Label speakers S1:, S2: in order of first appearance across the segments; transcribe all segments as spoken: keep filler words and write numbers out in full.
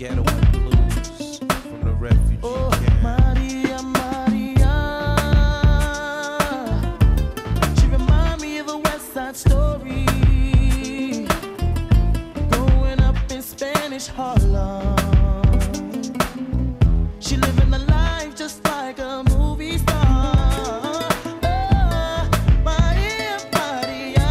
S1: Ghetto and Blues from the refugee
S2: Oh,
S1: camp.
S2: Maria, Maria. She remind me of a West Side Story. Growing up in Spanish Harlem. She living the life just like a movie star. Oh, Maria, Maria.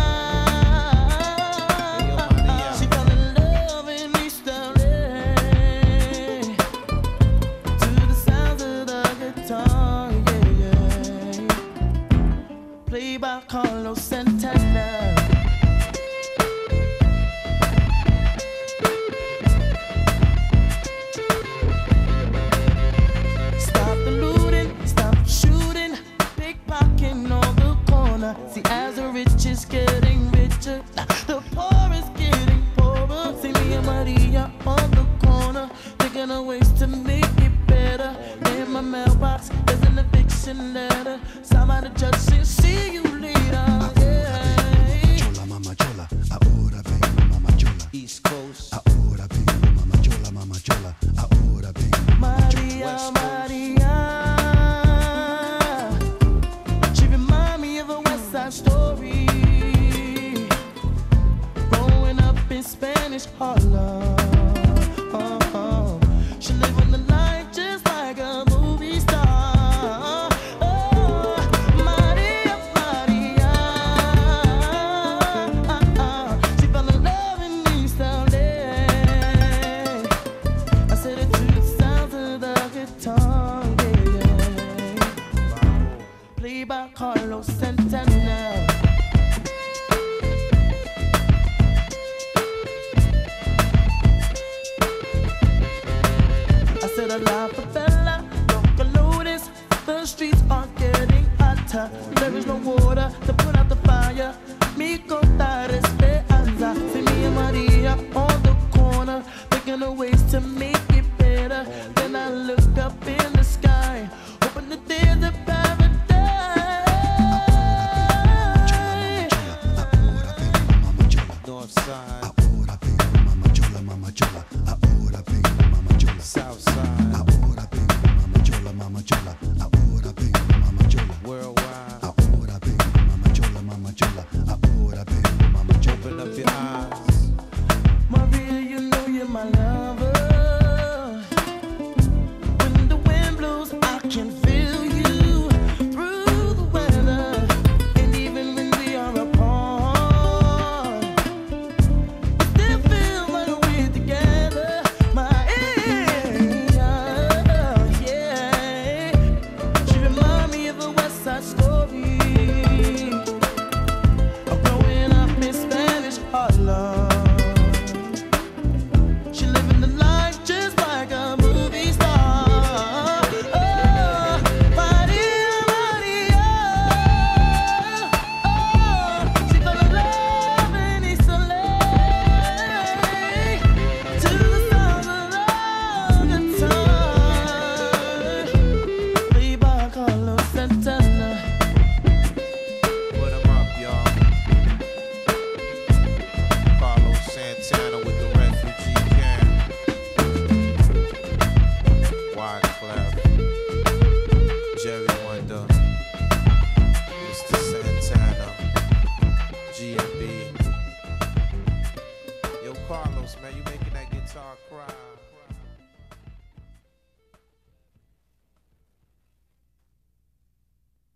S2: She fell in love in East L A to the sounds of the guitar, yeah, yeah. Played by Carlos Santana. Stop the looting, stop shooting, pickpocketing on the corner. See, as the rich is getting richer, the poor is getting poorer. See me and Maria on the corner, thinking of ways to make it better. In my mailbox, there's an eviction letter. Signed by the judge saying, see you later. Yeah.
S3: Chola, mama chola, ahora vengo, mama chola.
S1: East Coast.
S3: Ahora vengo, mama chola, mama chola. Ahora vengo, mama chola.
S2: Maria,
S1: West Coast.
S2: Maria. She remind me of a West Side Story. Growing up in Spanish Harlem. Oh, she living the life just like a movie star. Oh, Maria, Maria. She fell in love in East L A. I said it to the sounds of the guitar, yeah. Played by Carlos Santana. I said a la favela, local notice. The streets are getting hotter. There is no water to put out the fire. Mi contar esperanza. See me and Maria on the corner, thinking of ways to make it better. Then I look up in the sky, hoping that there's a paradise.
S3: Ahora vengo, mama chola.
S1: North Side,
S3: Ahora vengo, mama chola, mama chola. Ahora vengo, mama chola.
S1: South Side,
S3: Ahora vengo, mama chola, mama chola. Ahora vengo, mama chola.
S1: worldwide.
S3: Ahora vengo, mama chola, mama chola. Ahora vengo, mama chola.
S1: Open up your eyes.
S2: Maria, you know you're my lover. When the wind blows, I can feel you through the weather. And even when we are apart, we still feel like we're together. Maria, yeah. She remind me of a West Side Story. Of growing up in Spanish Harlem. She living the life just like a movie star. Oh, Maria, Maria. Oh, she fell in love in East L A to the sounds of the guitar. Played by Carlos Santana.
S1: Put 'em up, y'all. Carlos Santana with the refugee camp. Wyclef, Jerry Wonder, Mister Santana, G M B. Yo, Carlos, man, you making that guitar cry.